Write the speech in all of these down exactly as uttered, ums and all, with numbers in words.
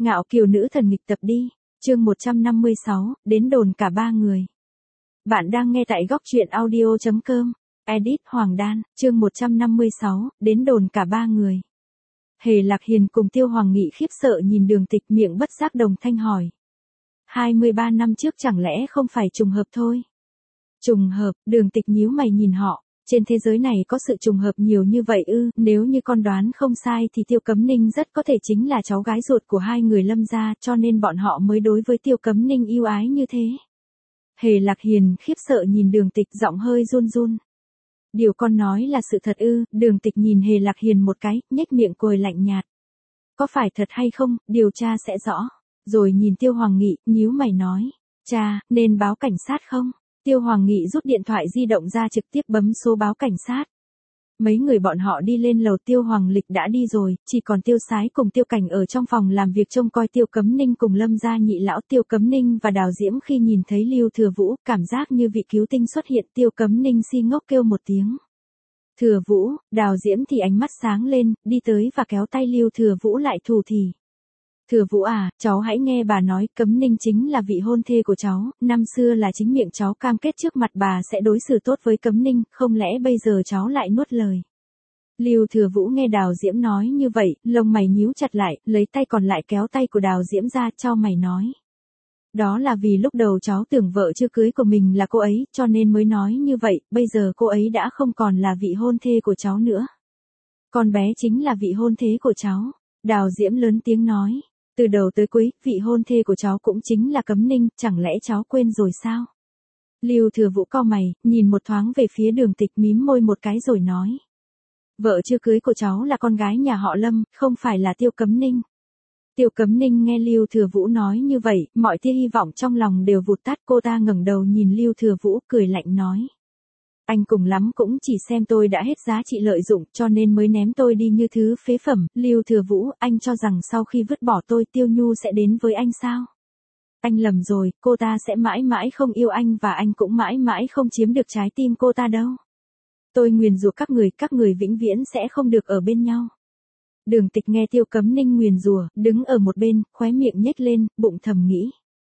Ngạo kiều nữ thần nghịch tập đi, chương một trăm năm mươi sáu, đến đồn cả ba người. Bạn đang nghe tại góc truyện audio chấm com, edit Hoàng Đan, chương một trăm năm mươi sáu, đến đồn cả ba người. Hề Lạc Hiền cùng Tiêu Hoàng Nghị khiếp sợ nhìn Đường Tịch, miệng bất giác đồng thanh hỏi. hai mươi ba năm trước chẳng lẽ không phải trùng hợp thôi? Trùng hợp, Đường Tịch nhíu mày nhìn họ. Trên thế giới này có sự trùng hợp nhiều như vậy ư? Nếu như con đoán không sai thì Tiêu Cấm Ninh rất có thể chính là cháu gái ruột của hai người Lâm gia, cho nên bọn họ mới đối với Tiêu Cấm Ninh yêu ái như thế. Hề Lạc Hiền khiếp sợ nhìn Đường Tịch, giọng hơi run run. Điều con nói là sự thật ư? Đường Tịch nhìn Hề Lạc Hiền một cái, nhếch miệng cười lạnh nhạt. Có phải thật hay không, điều tra sẽ rõ. Rồi nhìn Tiêu Hoàng Nghị, nhíu mày nói. Cha, nên báo cảnh sát không? Tiêu Hoàng Nghị rút điện thoại di động ra, trực tiếp bấm số báo cảnh sát. Mấy người bọn họ đi lên lầu, Tiêu Hoàng Lịch đã đi rồi, chỉ còn Tiêu Sái cùng Tiêu Cảnh ở trong phòng làm việc trông coi Tiêu Cấm Ninh cùng Lâm gia nhị lão. Tiêu Cấm Ninh và Đào Diễm khi nhìn thấy Lưu Thừa Vũ, cảm giác như vị cứu tinh xuất hiện. Tiêu Cấm Ninh si ngốc kêu một tiếng. Thừa Vũ, Đào Diễm thì ánh mắt sáng lên, đi tới và kéo tay Lưu Thừa Vũ lại thủ thỉ. Thừa Vũ à, cháu hãy nghe bà nói, Cấm Ninh chính là vị hôn thê của cháu, năm xưa là chính miệng cháu cam kết trước mặt bà sẽ đối xử tốt với Cấm Ninh, không lẽ bây giờ cháu lại nuốt lời. Lưu Thừa Vũ nghe Đào Diễm nói như vậy, lông mày nhíu chặt lại, lấy tay còn lại kéo tay của Đào Diễm ra, chau mày nói. Đó là vì lúc đầu cháu tưởng vợ chưa cưới của mình là cô ấy, cho nên mới nói như vậy, bây giờ cô ấy đã không còn là vị hôn thê của cháu nữa. Con bé chính là vị hôn thê của cháu. Đào Diễm lớn tiếng nói. Từ đầu tới cuối, vị hôn thê của cháu cũng chính là Cấm Ninh, chẳng lẽ cháu quên rồi sao? Lưu Thừa Vũ cau mày, nhìn một thoáng về phía Đường Tịch, mím môi một cái rồi nói. Vợ chưa cưới của cháu là con gái nhà họ Lâm, không phải là Tiêu Cấm Ninh. Tiêu Cấm Ninh nghe Lưu Thừa Vũ nói như vậy, mọi tia hy vọng trong lòng đều vụt tắt. Cô ta ngẩng đầu nhìn Lưu Thừa Vũ, cười lạnh nói. Anh cùng lắm cũng chỉ xem tôi đã hết giá trị lợi dụng, cho nên mới ném tôi đi như thứ phế phẩm. Lưu Thừa Vũ, anh cho rằng sau khi vứt bỏ tôi, Tiêu Nhu sẽ đến với anh sao? Anh lầm rồi, cô ta sẽ mãi mãi không yêu anh và anh cũng mãi mãi không chiếm được trái tim cô ta đâu. Tôi nguyền rủa các người, các người vĩnh viễn sẽ không được ở bên nhau. Đường Tịch nghe Tiêu Cấm Ninh nguyền rủa, đứng ở một bên, khóe miệng nhếch lên, bụng thầm nghĩ.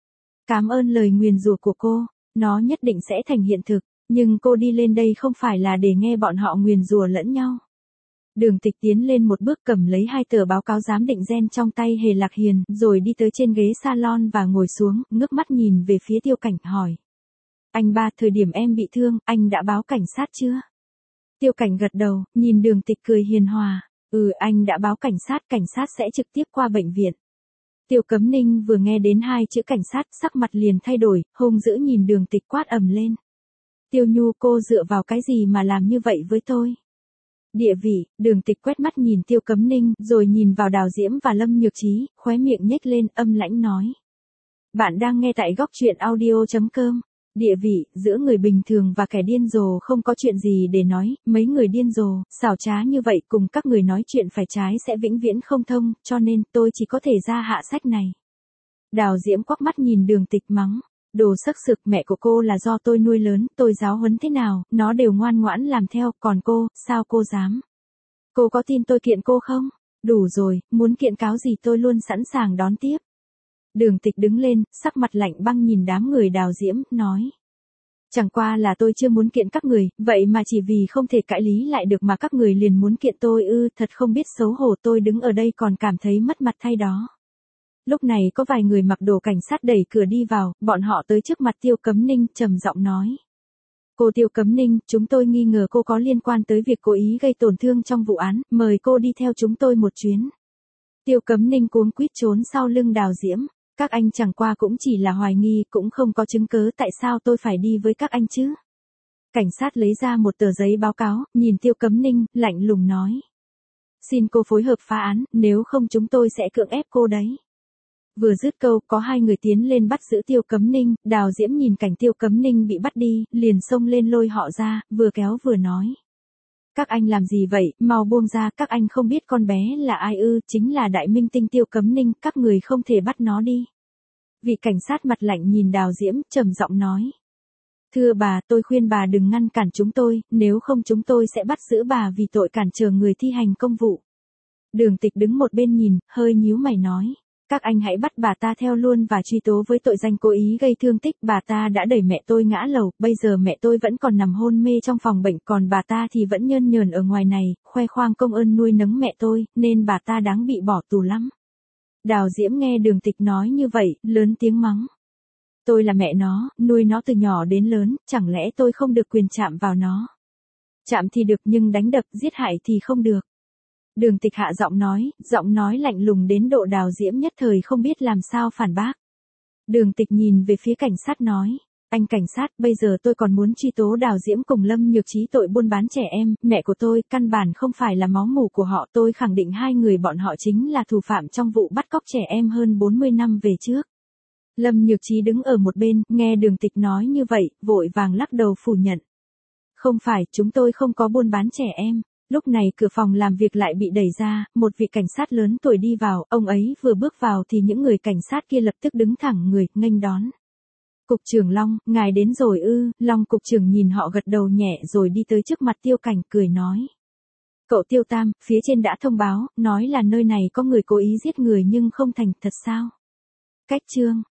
Cảm ơn lời nguyền rủa của cô, nó nhất định sẽ thành hiện thực. Nhưng cô đi lên đây không phải là để nghe bọn họ nguyền rủa lẫn nhau. Đường Tịch tiến lên một bước, cầm lấy hai tờ báo cáo giám định gen trong tay Hề Lạc Hiền, rồi đi tới trên ghế salon và ngồi xuống, ngước mắt nhìn về phía Tiêu Cảnh, hỏi. Anh ba, thời điểm em bị thương, anh đã báo cảnh sát chưa? Tiêu Cảnh gật đầu, nhìn Đường Tịch cười hiền hòa. Ừ, anh đã báo cảnh sát, cảnh sát sẽ trực tiếp qua bệnh viện. Tiêu Cấm Ninh vừa nghe đến hai chữ cảnh sát, sắc mặt liền thay đổi, hung dữ nhìn Đường Tịch quát ầm lên. Tiêu Nhu, cô dựa vào cái gì mà làm như vậy với tôi? Địa vị. Đường Tịch quét mắt nhìn Tiêu Cấm Ninh, rồi nhìn vào Đào Diễm và Lâm Nhược Trí, khóe miệng nhếch lên, âm lãnh nói. Bạn đang nghe tại góc truyện audio chấm com. Địa vị, giữa người bình thường và kẻ điên rồ không có chuyện gì để nói, mấy người điên rồ, xảo trá như vậy cùng các người nói chuyện phải trái sẽ vĩnh viễn không thông, cho nên tôi chỉ có thể ra hạ sách này. Đào Diễm quắc mắt nhìn Đường Tịch mắng. Đồ sắc sực, mẹ của cô là do tôi nuôi lớn, tôi giáo huấn thế nào, nó đều ngoan ngoãn làm theo, còn cô, sao cô dám? Cô có tin tôi kiện cô không? Đủ rồi, muốn kiện cáo gì tôi luôn sẵn sàng đón tiếp. Đường Tịch đứng lên, sắc mặt lạnh băng nhìn đám người Đào Diễm, nói. Chẳng qua là tôi chưa muốn kiện các người, vậy mà chỉ vì không thể cãi lý lại được mà các người liền muốn kiện tôi ư, thật không biết xấu hổ, tôi đứng ở đây còn cảm thấy mất mặt thay đó. Lúc này có vài người mặc đồ cảnh sát đẩy cửa đi vào, bọn họ tới trước mặt Tiêu Cấm Ninh, trầm giọng nói. Cô Tiêu Cấm Ninh, chúng tôi nghi ngờ cô có liên quan tới việc cố ý gây tổn thương trong vụ án, mời cô đi theo chúng tôi một chuyến. Tiêu Cấm Ninh cuống quýt trốn sau lưng Đào Diễm. Các anh chẳng qua cũng chỉ là hoài nghi, cũng không có chứng cớ, tại sao tôi phải đi với các anh chứ? Cảnh sát lấy ra một tờ giấy báo cáo, nhìn Tiêu Cấm Ninh, lạnh lùng nói. Xin cô phối hợp phá án, nếu không chúng tôi sẽ cưỡng ép cô đấy. Vừa dứt câu, có hai người tiến lên bắt giữ Tiêu Cấm Ninh, Đào Diễm nhìn cảnh Tiêu Cấm Ninh bị bắt đi, liền xông lên lôi họ ra, vừa kéo vừa nói. Các anh làm gì vậy, mau buông ra, các anh không biết con bé là ai ư, chính là đại minh tinh Tiêu Cấm Ninh, các người không thể bắt nó đi. Vị cảnh sát mặt lạnh nhìn Đào Diễm, trầm giọng nói. Thưa bà, tôi khuyên bà đừng ngăn cản chúng tôi, nếu không chúng tôi sẽ bắt giữ bà vì tội cản trở người thi hành công vụ. Đường Tịch đứng một bên nhìn, hơi nhíu mày nói. Các anh hãy bắt bà ta theo luôn và truy tố với tội danh cố ý gây thương tích. Bà ta đã đẩy mẹ tôi ngã lầu, bây giờ mẹ tôi vẫn còn nằm hôn mê trong phòng bệnh, còn bà ta thì vẫn nhơn nhờn ở ngoài này, khoe khoang công ơn nuôi nấng mẹ tôi, nên bà ta đáng bị bỏ tù lắm. Đào Diễm nghe Đường Tịch nói như vậy, lớn tiếng mắng. Tôi là mẹ nó, nuôi nó từ nhỏ đến lớn, chẳng lẽ tôi không được quyền chạm vào nó? Chạm thì được nhưng đánh đập, giết hại thì không được. Đường Tịch hạ giọng nói, giọng nói lạnh lùng đến độ Đào Diễm nhất thời không biết làm sao phản bác. Đường Tịch nhìn về phía cảnh sát nói, anh cảnh sát, bây giờ tôi còn muốn truy tố Đào Diễm cùng Lâm Nhược Trí tội buôn bán trẻ em, mẹ của tôi, căn bản không phải là máu mủ của họ, tôi khẳng định hai người bọn họ chính là thủ phạm trong vụ bắt cóc trẻ em hơn bốn mươi năm về trước. Lâm Nhược Trí đứng ở một bên, nghe Đường Tịch nói như vậy, vội vàng lắc đầu phủ nhận. Không phải, chúng tôi không có buôn bán trẻ em. Lúc này cửa phòng làm việc lại bị đẩy ra, một vị cảnh sát lớn tuổi đi vào, ông ấy vừa bước vào thì những người cảnh sát kia lập tức đứng thẳng người, nghênh đón. Cục trưởng Long, ngài đến rồi ư? Long cục trưởng nhìn họ gật đầu nhẹ rồi đi tới trước mặt Tiêu Cảnh, cười nói. Cậu Tiêu Tam, phía trên đã thông báo, nói là nơi này có người cố ý giết người nhưng không thành, thật sao? Cách chương.